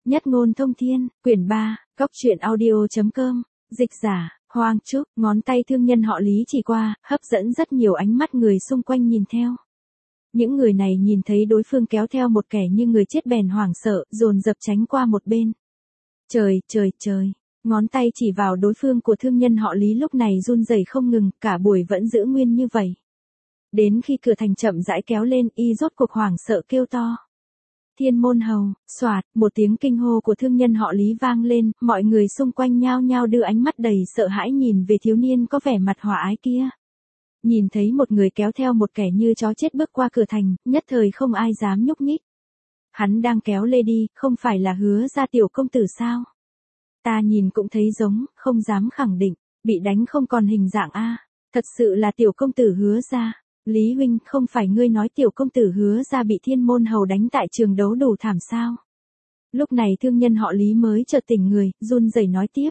Nhất ngôn thông thiên, quyển 3, góc truyện audio.com, dịch giả, Hoang Trúc, ngón tay thương nhân họ Lý chỉ qua, hấp dẫn rất nhiều ánh mắt người xung quanh nhìn theo. Những người này nhìn thấy đối phương kéo theo một kẻ như người chết bèn hoảng sợ, dồn dập tránh qua một bên. Trời, ngón tay chỉ vào đối phương của thương nhân họ Lý lúc này run rẩy không ngừng, cả buổi vẫn giữ nguyên như vậy. Đến khi cửa thành chậm rãi kéo lên, y rốt cuộc hoảng sợ kêu to. Thiên môn hầu, xoạt, một tiếng kinh hô của thương nhân họ Lý vang lên, mọi người xung quanh nhao nhao đưa ánh mắt đầy sợ hãi nhìn về thiếu niên có vẻ mặt hòa ái kia. Nhìn thấy một người kéo theo một kẻ như chó chết bước qua cửa thành, nhất thời không ai dám nhúc nhích. Hắn đang kéo lê đi, không phải là Hứa gia tiểu công tử sao? Ta nhìn cũng thấy giống, không dám khẳng định, bị đánh không còn hình dạng a. Thật sự là tiểu công tử Hứa gia. Lý huynh, không phải ngươi nói tiểu công tử Hứa gia bị thiên môn hầu đánh tại trường đấu đủ thảm sao? Lúc này thương nhân họ Lý mới chợt tỉnh người, run rẩy nói tiếp.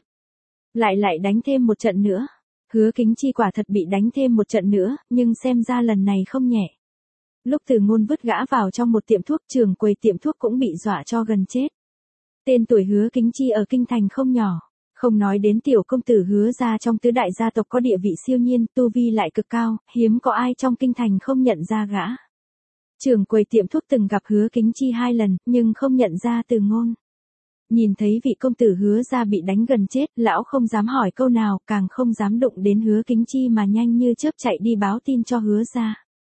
Lại đánh thêm một trận nữa. Hứa Kính Chi quả thật bị đánh thêm một trận nữa, nhưng xem ra lần này không nhẹ. Lúc Từ Ngôn vứt gã vào trong một tiệm thuốc, trưởng quầy tiệm thuốc cũng bị dọa cho gần chết. Tên tuổi Hứa Kính Chi ở kinh thành không nhỏ. Không nói đến tiểu công tử Hứa gia trong tứ đại gia tộc có địa vị siêu nhiên, tu vi lại cực cao, hiếm có ai trong kinh thành không nhận ra gã. Trưởng quầy tiệm thuốc từng gặp Hứa Kính Chi 2 lần, nhưng không nhận ra Từ Ngôn. Nhìn thấy vị công tử Hứa gia bị đánh gần chết, lão không dám hỏi câu nào, càng không dám đụng đến Hứa Kính Chi mà nhanh như chớp chạy đi báo tin cho Hứa gia.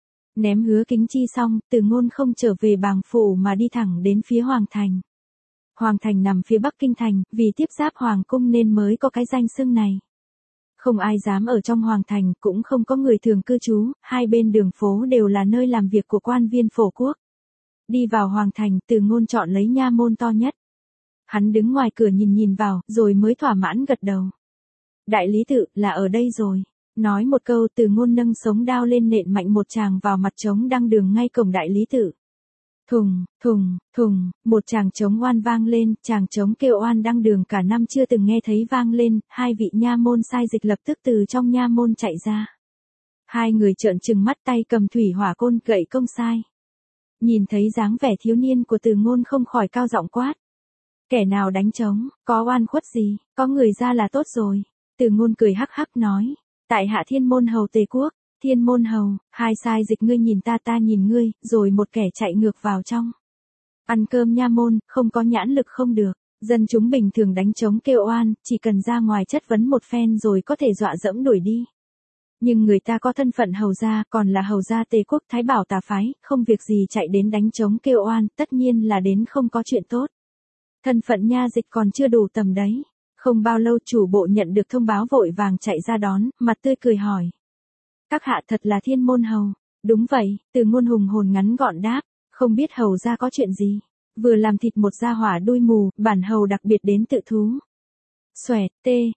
Ném Hứa Kính Chi xong, Từ Ngôn không trở về bàng phủ mà đi thẳng đến phía Hoàng thành. Hoàng thành nằm phía bắc kinh thành, vì tiếp giáp hoàng cung nên mới có cái danh xưng này. Không ai dám ở trong hoàng thành, cũng không có người thường cư trú, hai bên đường phố đều là nơi làm việc của quan viên phổ quốc. Đi vào hoàng thành, Từ Ngôn chọn lấy nha môn to nhất. Hắn đứng ngoài cửa nhìn vào, rồi mới thỏa mãn gật đầu. Đại lý tự, là ở đây rồi. Nói một câu, Từ Ngôn nâng sống đao lên nện mạnh một tràng vào mặt trống đăng đường ngay cổng đại lý tự. Thùng, một tràng trống oan vang lên, tràng trống kêu oan đăng đường cả năm chưa từng nghe thấy vang lên, hai vị nha môn sai dịch lập tức từ trong nha môn chạy ra. Hai người trợn trừng mắt, tay cầm thủy hỏa côn gậy công sai. Nhìn thấy dáng vẻ thiếu niên của Từ Ngôn không khỏi cao giọng quát. Kẻ nào đánh trống, có oan khuất gì, có người ra là tốt rồi. Từ Ngôn cười hắc hắc nói, tại hạ thiên môn hầu Tề Quốc. Thiên môn hầu, hai sai dịch ngươi nhìn ta nhìn ngươi, rồi một kẻ chạy ngược vào trong. Ăn cơm nha môn, không có nhãn lực không được, dân chúng bình thường đánh trống kêu oan, chỉ cần ra ngoài chất vấn một phen rồi có thể dọa dẫm đuổi đi. Nhưng người ta có thân phận hầu gia, còn là hầu gia Tề Quốc Thái Bảo Tà Phái, không việc gì chạy đến đánh trống kêu oan, tất nhiên là đến không có chuyện tốt. Thân phận nha dịch còn chưa đủ tầm đấy. Không bao lâu chủ bộ nhận được thông báo vội vàng chạy ra đón, mặt tươi cười hỏi. Các hạ thật là thiên môn hầu. Đúng vậy, Từ Ngôn hùng hồn ngắn gọn đáp, không biết hầu ra có chuyện gì. Vừa làm thịt một gia hỏa đuôi mù, bản hầu đặc biệt đến tự thú. Xoẹt,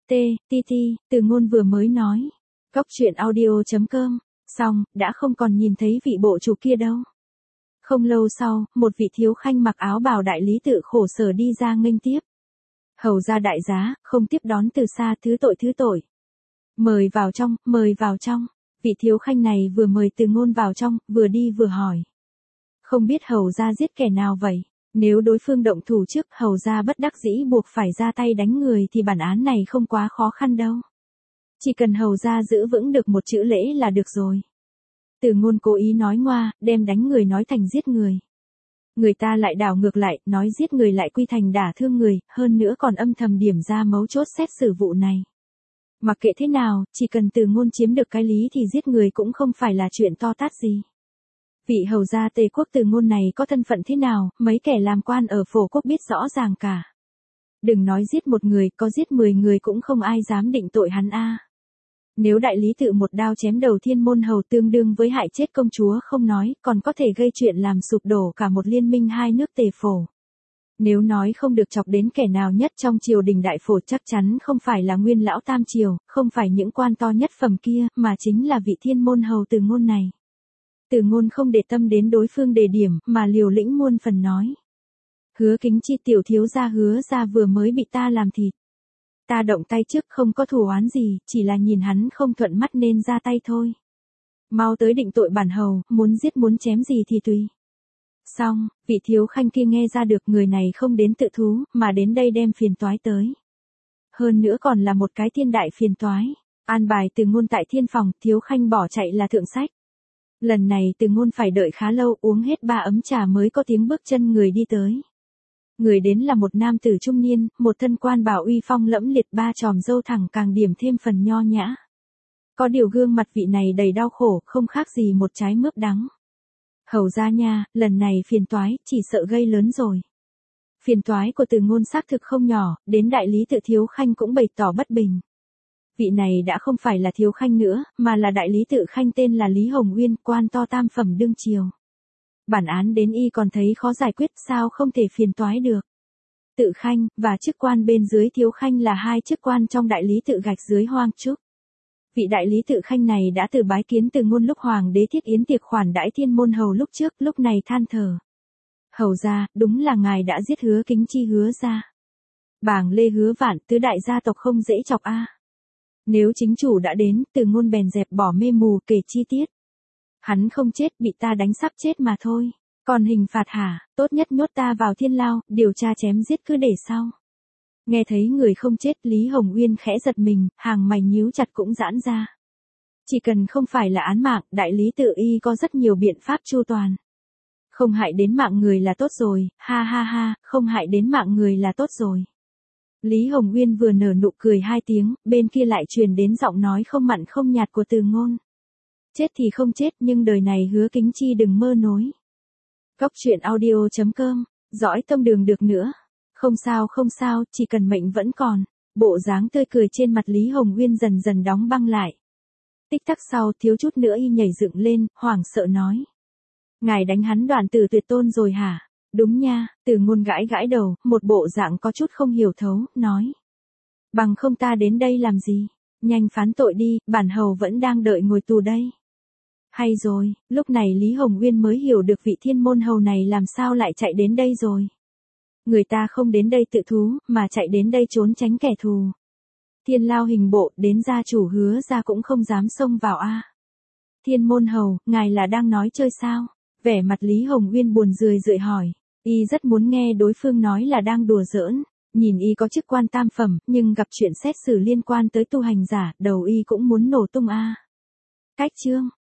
ti, Từ Ngôn vừa mới nói. Góc truyện audio.com, xong, đã không còn nhìn thấy vị bộ chủ kia đâu. Không lâu sau, một vị thiếu khanh mặc áo bào đại lý tự khổ sở đi ra nghênh tiếp. Hầu ra đại giá, không tiếp đón từ xa, thứ tội. Mời vào trong. Vị thiếu khanh này vừa mời Từ Ngôn vào trong, vừa đi vừa hỏi. Không biết hầu gia giết kẻ nào vậy? Nếu đối phương động thủ trước, hầu gia bất đắc dĩ buộc phải ra tay đánh người thì bản án này không quá khó khăn đâu. Chỉ cần hầu gia giữ vững được một chữ lễ là được rồi. Từ Ngôn cố ý nói ngoa, đem đánh người nói thành giết người. Người ta lại đảo ngược lại, nói giết người lại quy thành đả thương người, hơn nữa còn âm thầm điểm ra mấu chốt xét xử vụ này. Mặc kệ thế nào, chỉ cần Từ Ngôn chiếm được cái lý thì giết người cũng không phải là chuyện to tát gì. Vị hầu gia Tề Quốc Từ Ngôn này có thân phận thế nào, mấy kẻ làm quan ở phổ quốc biết rõ ràng cả. Đừng nói giết một người, có giết 10 người cũng không ai dám định tội hắn a. Nếu đại lý tự một đao chém đầu thiên môn hầu tương đương với hại chết công chúa không nói, còn có thể gây chuyện làm sụp đổ cả một liên minh hai nước Tề phổ. Nếu nói không được chọc đến kẻ nào nhất trong triều đình đại phổ chắc chắn không phải là nguyên lão tam triều, không phải những quan to nhất phẩm kia, mà chính là vị thiên môn hầu Từ Ngôn này. Từ Ngôn không để tâm đến đối phương đề điểm, mà liều lĩnh muôn phần nói. Hứa Kính Chi tiểu thiếu gia Hứa gia vừa mới bị ta làm thịt. Ta động tay trước không có thù oán gì, chỉ là nhìn hắn không thuận mắt nên ra tay thôi. Mau tới định tội bản hầu, muốn giết muốn chém gì thì tùy. Xong, vị thiếu khanh kia nghe ra được người này không đến tự thú, mà đến đây đem phiền toái tới. Hơn nữa còn là một cái thiên đại phiền toái. An bài Từ Ngôn tại thiên phòng, thiếu khanh bỏ chạy là thượng sách. Lần này Từ Ngôn phải đợi khá lâu, uống hết 3 ấm trà mới có tiếng bước chân người đi tới. Người đến là một nam tử trung niên, một thân quan bảo uy phong lẫm liệt, 3 chòm râu thẳng càng điểm thêm phần nho nhã. Có điều gương mặt vị này đầy đau khổ, không khác gì một trái mướp đắng. Hầu ra nha, lần này phiền toái, chỉ sợ gây lớn rồi. Phiền toái của Từ Ngôn xác thực không nhỏ, đến đại lý tự thiếu khanh cũng bày tỏ bất bình. Vị này đã không phải là thiếu khanh nữa, mà là đại lý tự khanh tên là Lý Hồng Uyên, quan to tam phẩm đương triều. Bản án đến y còn thấy khó giải quyết, sao không thể phiền toái được. Tự khanh, và chức quan bên dưới thiếu khanh là 2 chức quan trong đại lý tự gạch dưới hoang trúc. Vị đại lý tự khanh này đã từ bái kiến Từ Ngôn lúc hoàng đế thiết yến tiệc khoản đãi thiên môn hầu lúc trước, lúc này than thở. Hầu ra, đúng là ngài đã giết Hứa Kính Chi Hứa ra. Bàng Lê Hứa Vạn, tứ đại gia tộc không dễ chọc a. Nếu chính chủ đã đến, Từ Ngôn bèn dẹp bỏ mê mù kể chi tiết. Hắn không chết, bị ta đánh sắp chết mà thôi. Còn hình phạt hả, tốt nhất nhốt ta vào thiên lao, điều tra chém giết cứ để sau. Nghe thấy người không chết, Lý Hồng Uyên khẽ giật mình, hàng mày nhíu chặt cũng giãn ra. Chỉ cần không phải là án mạng, đại lý tự y có rất nhiều biện pháp chu toàn. Không hại đến mạng người là tốt rồi, ha ha ha, không hại đến mạng người là tốt rồi. Lý Hồng Uyên vừa nở nụ cười 2 tiếng, bên kia lại truyền đến giọng nói không mặn không nhạt của Từ Ngôn. Chết thì không chết, nhưng đời này Hứa Kính Chi đừng mơ nối. Cóc truyện audio.com, dõi tông đường được nữa. Không sao, chỉ cần mệnh vẫn còn. Bộ dáng tươi cười trên mặt Lý Hồng Uyên dần dần đóng băng lại. Tích tắc sau, thiếu chút nữa y nhảy dựng lên, hoảng sợ nói. Ngài đánh hắn Đoàn Tử Tuyệt Tôn rồi hả? Đúng nha, Từ Ngôn gãi gãi đầu, một bộ dạng có chút không hiểu thấu, nói. Bằng không ta đến đây làm gì? Nhanh phán tội đi, bản hầu vẫn đang đợi ngồi tù đây. Hay rồi, lúc này Lý Hồng Uyên mới hiểu được vị thiên môn hầu này làm sao lại chạy đến đây rồi. Người ta không đến đây tự thú, mà chạy đến đây trốn tránh kẻ thù. Thiên lao hình bộ, đến gia chủ Hứa ra cũng không dám xông vào a. Thiên môn hầu, ngài là đang nói chơi sao? Vẻ mặt Lý Hồng Uyên buồn rười rượi hỏi. Y rất muốn nghe đối phương nói là đang đùa giỡn. Nhìn y có chức quan tam phẩm, nhưng gặp chuyện xét xử liên quan tới tu hành giả, đầu y cũng muốn nổ tung a. Cách chương.